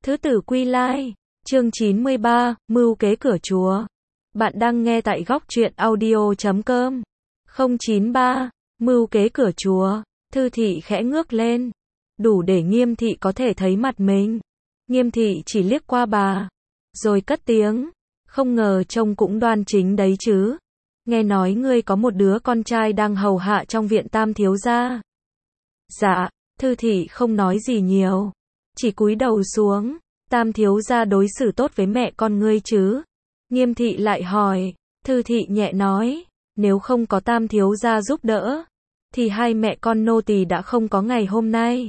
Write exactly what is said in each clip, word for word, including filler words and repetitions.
Thứ tử quy lai, chương chín mươi ba, mưu kế cửa chúa. Bạn đang nghe tại góc truyện audio chấm com. không chín ba, mưu kế cửa chúa. Thư thị khẽ ngước lên, đủ để Nghiêm thị có thể thấy mặt mình. Nghiêm thị chỉ liếc qua bà, rồi cất tiếng, không ngờ trông cũng đoan chính đấy chứ. Nghe nói ngươi có một đứa con trai đang hầu hạ trong viện Tam thiếu gia. Dạ, Thư thị không nói gì nhiều, chỉ cúi đầu xuống. Tam thiếu gia đối xử tốt với mẹ con ngươi chứ? Nghiêm thị lại hỏi. Thư thị nhẹ nói, nếu không có Tam thiếu gia giúp đỡ, thì hai mẹ con nô tỳ đã không có ngày hôm nay.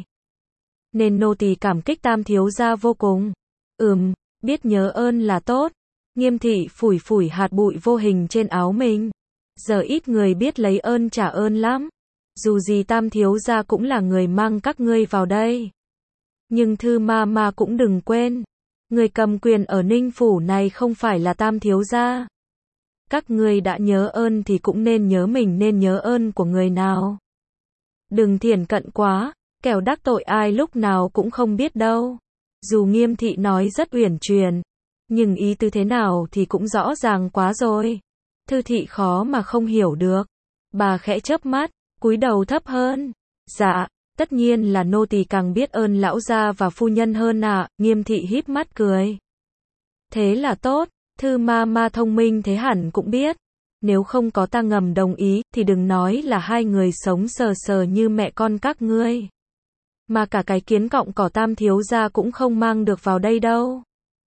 Nên nô tỳ cảm kích Tam thiếu gia vô cùng. Ừm, biết nhớ ơn là tốt. Nghiêm thị phủi phủi hạt bụi vô hình trên áo mình. Giờ ít người biết lấy ơn trả ơn lắm. Dù gì Tam thiếu gia cũng là người mang các ngươi vào đây. Nhưng Thư ma ma cũng đừng quên, người cầm quyền ở Ninh Phủ này không phải là Tam thiếu gia. Các ngươi đã nhớ ơn thì cũng nên nhớ mình nên nhớ ơn của người nào. Đừng thiển cận quá, kẻo đắc tội ai lúc nào cũng không biết đâu. Dù Nghiêm thị nói rất uyển chuyển, nhưng ý tứ thế nào thì cũng rõ ràng quá rồi. Thư thị khó mà không hiểu được. Bà khẽ chớp mắt, cúi đầu thấp hơn. Dạ, tất nhiên là nô tỳ càng biết ơn lão gia và phu nhân hơn ạ. À. Nghiêm thị híp mắt cười. Thế là tốt, Thư ma ma thông minh thế hẳn cũng biết. Nếu không có ta ngầm đồng ý, thì đừng nói là hai người sống sờ sờ như mẹ con các ngươi. Mà cả cái kiến cọng cỏ Tam thiếu gia cũng không mang được vào đây đâu.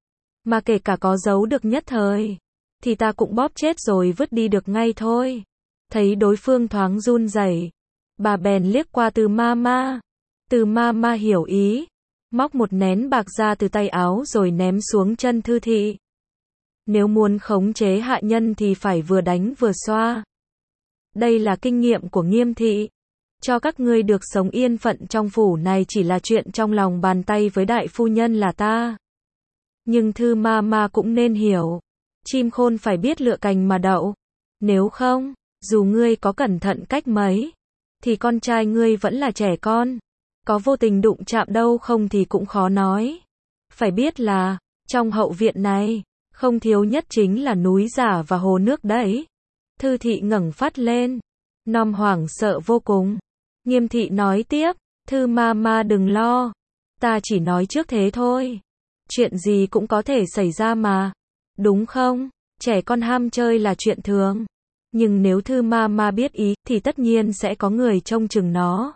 Mà kể cả có giấu được nhất thời, thì ta cũng bóp chết rồi vứt đi được ngay thôi. Thấy đối phương thoáng run rẩy, bà bèn liếc qua Từ ma ma. Từ ma ma hiểu ý, móc một nén bạc ra từ tay áo rồi ném xuống chân Thư thị. Nếu muốn khống chế hạ nhân thì phải vừa đánh vừa xoa. Đây là kinh nghiệm của Nghiêm thị. Cho các ngươi được sống yên phận trong phủ này chỉ là chuyện trong lòng bàn tay với đại phu nhân là ta. Nhưng Thư ma ma cũng nên hiểu, chim khôn phải biết lựa cành mà đậu. Nếu không, dù ngươi có cẩn thận cách mấy, thì con trai ngươi vẫn là trẻ con. Có vô tình đụng chạm đâu không thì cũng khó nói. Phải biết là, trong hậu viện này, không thiếu nhất chính là núi giả và hồ nước đấy. Thư thị ngẩng phát lên, nom hoảng sợ vô cùng. Nghiêm thị nói tiếp, Thư ma ma đừng lo. Ta chỉ nói trước thế thôi. Chuyện gì cũng có thể xảy ra mà. Đúng không? Trẻ con ham chơi là chuyện thường. Nhưng nếu Thư ma ma biết ý, thì tất nhiên sẽ có người trông chừng nó.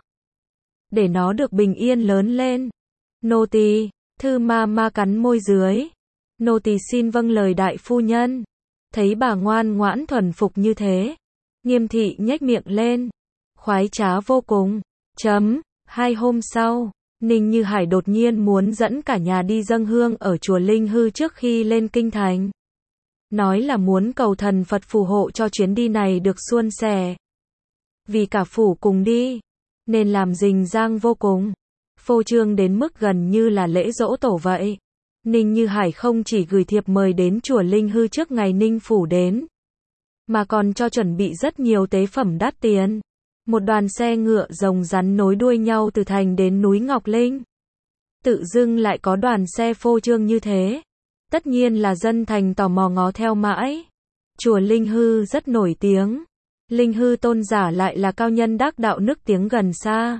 Để nó được bình yên lớn lên. Nô tỳ, Thư ma ma cắn môi dưới. Nô tỳ xin vâng lời đại phu nhân. Thấy bà ngoan ngoãn thuần phục như thế, Nghiêm thị nhếch miệng lên. Khoái trá vô cùng. Chấm. Hai hôm sau, Ninh Như Hải đột nhiên muốn dẫn cả nhà đi dâng hương ở chùa Linh Hư trước khi lên kinh thành. Nói là muốn cầu thần Phật phù hộ cho chuyến đi này được suôn sẻ. Vì cả phủ cùng đi, nên làm rình rang vô cùng. Phô trương đến mức gần như là lễ giỗ tổ vậy. Ninh Như Hải không chỉ gửi thiệp mời đến chùa Linh Hư trước ngày Ninh Phủ đến, mà còn cho chuẩn bị rất nhiều tế phẩm đắt tiền. Một đoàn xe ngựa rồng rắn nối đuôi nhau từ thành đến núi Ngọc Linh. Tự dưng lại có đoàn xe phô trương như thế. Tất nhiên là dân thành tò mò ngó theo mãi. Chùa Linh Hư rất nổi tiếng. Linh Hư tôn giả lại là cao nhân đắc đạo nức tiếng gần xa.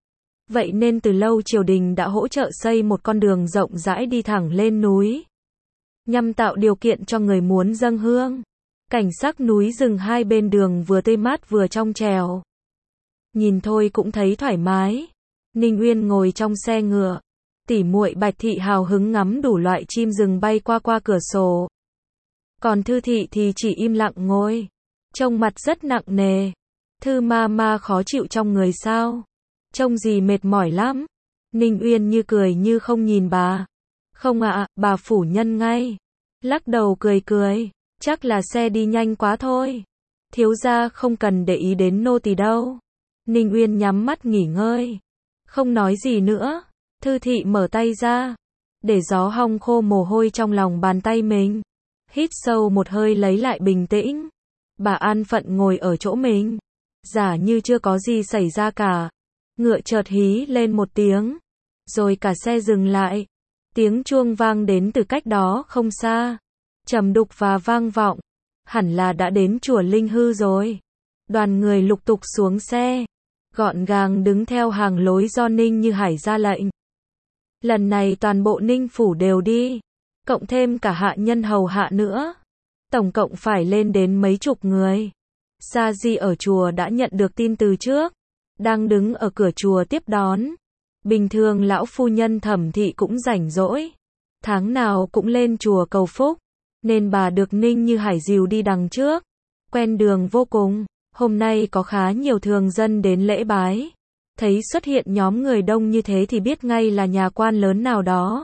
Vậy nên từ lâu triều đình đã hỗ trợ xây một con đường rộng rãi đi thẳng lên núi, nhằm tạo điều kiện cho người muốn dâng hương. Cảnh sắc núi rừng hai bên đường vừa tươi mát vừa trong trèo. Nhìn thôi cũng thấy thoải mái. Ninh Uyên ngồi trong xe ngựa, tỉ muội Bạch thị hào hứng ngắm đủ loại chim rừng bay qua qua cửa sổ. Còn Thư thị thì chỉ im lặng ngồi, trông mặt rất nặng nề. Thư ma ma khó chịu trong người sao? Trông gì mệt mỏi lắm. Ninh Uyên như cười như không nhìn bà. Không ạ, à, bà phủ nhân ngay. Lắc đầu cười cười, chắc là xe đi nhanh quá thôi. Thiếu gia không cần để ý đến nô tỳ đâu. Ninh Uyên nhắm mắt nghỉ ngơi, không nói gì nữa. Thư thị mở tay ra, để gió hong khô mồ hôi trong lòng bàn tay mình. Hít sâu một hơi lấy lại bình tĩnh. Bà an phận ngồi ở chỗ mình, giả như chưa có gì xảy ra cả. Ngựa chợt hí lên một tiếng, rồi cả xe dừng lại. Tiếng chuông vang đến từ cách đó không xa. Trầm đục và vang vọng. Hẳn là đã đến chùa Linh Hư rồi. Đoàn người lục tục xuống xe. Gọn gàng đứng theo hàng lối do Ninh Như Hải ra lệnh. Lần này toàn bộ Ninh Phủ đều đi. Cộng thêm cả hạ nhân hầu hạ nữa. Tổng cộng phải lên đến mấy chục người. Sa Di ở chùa đã nhận được tin từ trước. Đang đứng ở cửa chùa tiếp đón. Bình thường lão phu nhân Thẩm Thị cũng rảnh rỗi. Tháng nào cũng lên chùa cầu phúc. Nên bà được Ninh Như Hải dìu đi đằng trước. Quen đường vô cùng. Hôm nay có khá nhiều thường dân đến lễ bái. Thấy xuất hiện nhóm người đông như thế thì biết ngay là nhà quan lớn nào đó.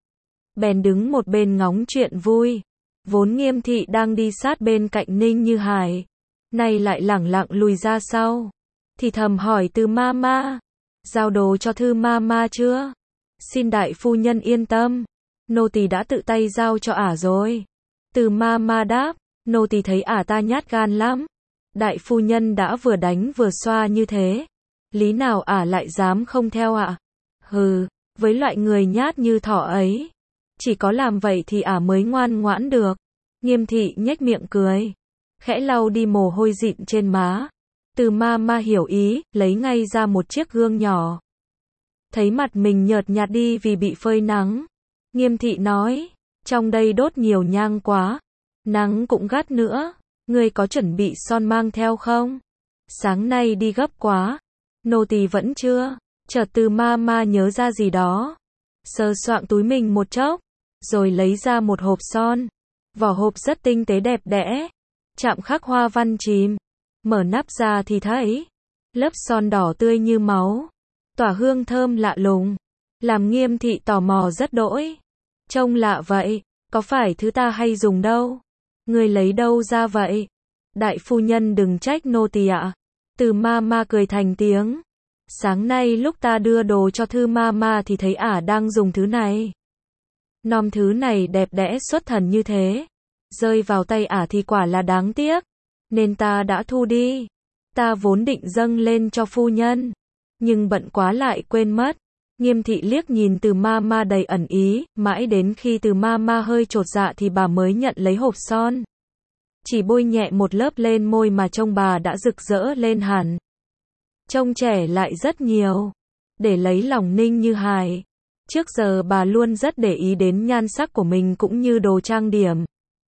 Bèn đứng một bên ngóng chuyện vui. Vốn Nghiêm Thị đang đi sát bên cạnh Ninh Như Hải. Nay lại lẳng lặng lùi ra sau. Thì thầm hỏi Từ ma ma. Giao đồ cho Thư ma ma chưa? Xin đại phu nhân yên tâm. Nô tỳ đã tự tay giao cho ả rồi. Từ ma ma đáp. Nô tỳ thấy ả ta nhát gan lắm. Đại phu nhân đã vừa đánh vừa xoa như thế. Lý nào ả lại dám không theo ạ? Hừ, với loại người nhát như thỏ ấy. Chỉ có làm vậy thì ả mới ngoan ngoãn được. Nghiêm Thị nhếch miệng cười. Khẽ lau đi mồ hôi dịn trên má. Từ ma ma hiểu ý, lấy ngay ra một chiếc gương nhỏ. Thấy mặt mình nhợt nhạt đi vì bị phơi nắng. Nghiêm Thị nói, trong đây đốt nhiều nhang quá. Nắng cũng gắt nữa. Ngươi có chuẩn bị son mang theo không? Sáng nay đi gấp quá. Nô tỳ vẫn chưa. Chợt Từ ma ma nhớ ra gì đó. Sờ soạng túi mình một chốc. Rồi lấy ra một hộp son. Vỏ hộp rất tinh tế đẹp đẽ. Chạm khắc hoa văn chìm. Mở nắp ra thì thấy. Lớp son đỏ tươi như máu. Tỏa hương thơm lạ lùng. Làm Nghiêm Thị tò mò rất đỗi. Trông lạ vậy. Có phải thứ ta hay dùng đâu? Ngươi lấy đâu ra vậy? Đại phu nhân đừng trách nô tỳ ạ. Từ ma ma cười thành tiếng. Sáng nay lúc ta đưa đồ cho Thư ma ma thì thấy ả đang dùng thứ này. Nom thứ này đẹp đẽ xuất thần như thế. Rơi vào tay ả thì quả là đáng tiếc. Nên ta đã thu đi. Ta vốn định dâng lên cho phu nhân. Nhưng bận quá lại quên mất. Nghiêm Thị liếc nhìn Từ ma ma đầy ẩn ý. Mãi đến khi Từ ma ma hơi chột dạ thì bà mới nhận lấy hộp son. Chỉ bôi nhẹ một lớp lên môi mà trông bà đã rực rỡ lên hẳn. Trông trẻ lại rất nhiều. Để lấy lòng Ninh Như Hải. Trước giờ bà luôn rất để ý đến nhan sắc của mình cũng như đồ trang điểm.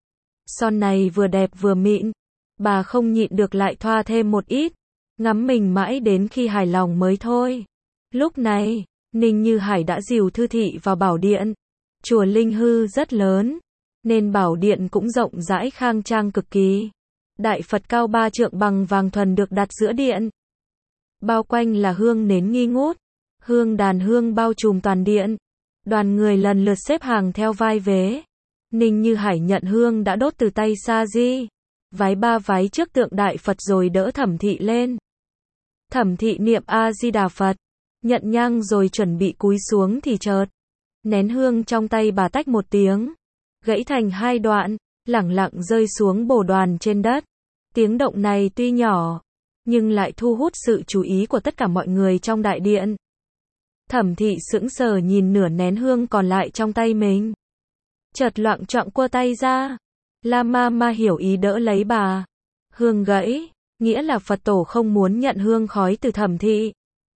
Son này vừa đẹp vừa mịn. Bà không nhịn được lại thoa thêm một ít. Ngắm mình mãi đến khi hài lòng mới thôi. Lúc này, Ninh Như Hải đã dìu Thư Thị vào bảo điện. Chùa Linh Hư rất lớn. Nên bảo điện cũng rộng rãi khang trang cực kỳ. Đại Phật cao ba trượng bằng vàng thuần được đặt giữa điện. Bao quanh là hương nến nghi ngút. Hương đàn hương bao trùm toàn điện. Đoàn người lần lượt xếp hàng theo vai vế. Ninh Như Hải nhận hương đã đốt từ tay Sa Di. Vái ba vái trước tượng Đại Phật rồi đỡ Thẩm Thị lên. Thẩm Thị niệm A-di-đà Phật. Nhận nhang rồi chuẩn bị cúi xuống thì chợt. Nén hương trong tay bà tách một tiếng. Gãy thành hai đoạn. Lẳng lặng rơi xuống bồ đoàn trên đất. Tiếng động này tuy nhỏ. Nhưng lại thu hút sự chú ý của tất cả mọi người trong đại điện. Thẩm Thị sững sờ nhìn nửa nén hương còn lại trong tay mình. Chợt loạng choạng quơ tay ra. La ma ma hiểu ý đỡ lấy bà. Hương gãy, nghĩa là Phật tổ không muốn nhận hương khói từ Thẩm Thị.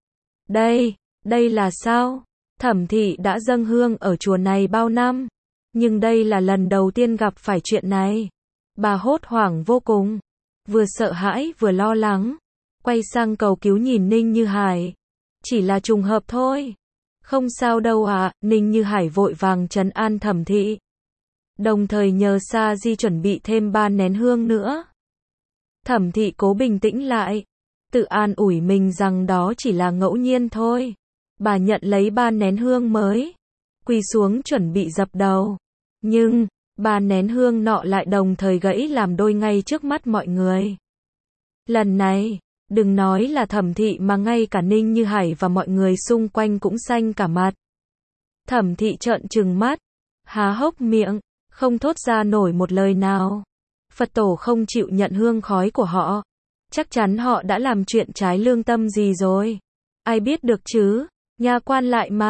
Đây, đây là sao? Thẩm Thị đã dâng hương ở chùa này bao năm. Nhưng đây là lần đầu tiên gặp phải chuyện này. Bà hốt hoảng vô cùng. Vừa sợ hãi vừa lo lắng. Quay sang cầu cứu nhìn Ninh Như Hải. Chỉ là trùng hợp thôi. Không sao đâu ạ, à, Ninh Như Hải vội vàng trấn an Thẩm Thị. Đồng thời nhờ Sa Di chuẩn bị thêm ba nén hương nữa. Thẩm Thị cố bình tĩnh lại. Tự an ủi mình rằng đó chỉ là ngẫu nhiên thôi. Bà nhận lấy ba nén hương mới. Quỳ xuống chuẩn bị dập đầu. Nhưng, ba nén hương nọ lại đồng thời gãy làm đôi ngay trước mắt mọi người. Lần này, đừng nói là Thẩm Thị mà ngay cả Ninh Như Hải và mọi người xung quanh cũng xanh cả mặt. Thẩm Thị trợn trừng mắt, há hốc miệng, không thốt ra nổi một lời nào. Phật tổ không chịu nhận hương khói của họ. Chắc chắn họ đã làm chuyện trái lương tâm gì rồi. Ai biết được chứ, nhà quan lại mà.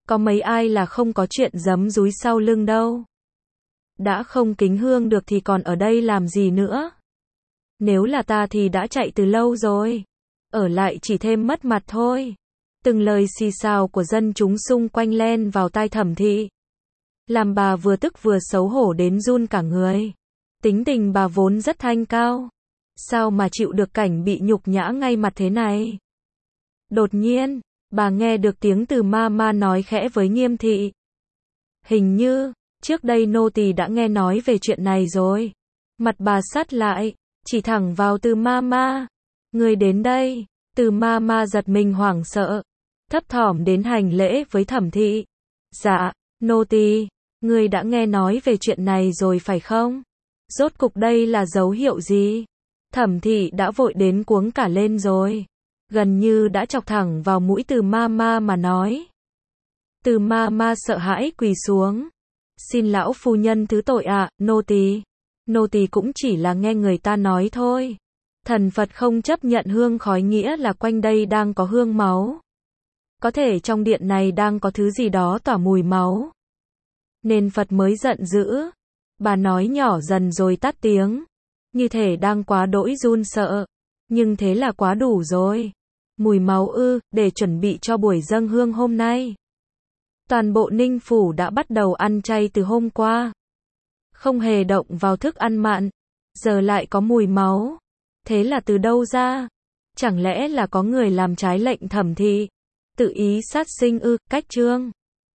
Có mấy ai là không có chuyện giấm dúi sau lưng đâu. Đã không kính hương được thì còn ở đây làm gì nữa. Nếu là ta thì đã chạy từ lâu rồi. Ở lại chỉ thêm mất mặt thôi. Từng lời xì xào của dân chúng xung quanh len vào tai Thẩm Thị. Làm bà vừa tức vừa xấu hổ đến run cả người. Tính tình bà vốn rất thanh cao. Sao mà chịu được cảnh bị nhục nhã ngay mặt thế này? Đột nhiên, bà nghe được tiếng Từ Ma Ma nói khẽ với Nghiêm Thị. Hình như, trước đây nô tỳ đã nghe nói về chuyện này rồi. Mặt bà sắt lại, chỉ thẳng vào Từ Ma Ma. Người đến đây, Từ Ma Ma giật mình hoảng sợ. Thấp thỏm đến hành lễ với Thẩm Thị. Dạ, nô tỳ, người đã nghe nói về chuyện này rồi phải không? Rốt cục đây là dấu hiệu gì? Thẩm Thị đã vội đến cuống cả lên rồi. Gần như đã chọc thẳng vào mũi Từ Ma Ma mà nói. Từ Ma Ma sợ hãi quỳ xuống. Xin lão phu nhân thứ tội ạ, à, nô tỳ. Nô tỳ cũng chỉ là nghe người ta nói thôi. Thần Phật không chấp nhận hương khói nghĩa là quanh đây đang có hương máu. Có thể trong điện này đang có thứ gì đó tỏa mùi máu. Nên Phật mới giận dữ. Bà nói nhỏ dần rồi tắt tiếng. Như thể đang quá đỗi run sợ. Nhưng thế là quá đủ rồi. Mùi máu ư, để chuẩn bị cho buổi dâng hương hôm nay. Toàn bộ Ninh Phủ đã bắt đầu ăn chay từ hôm qua. Không hề động vào thức ăn mặn. Giờ lại có mùi máu. Thế là từ đâu ra? Chẳng lẽ là có người làm trái lệnh Thẩm Thị? Tự ý sát sinh ư? Cách chương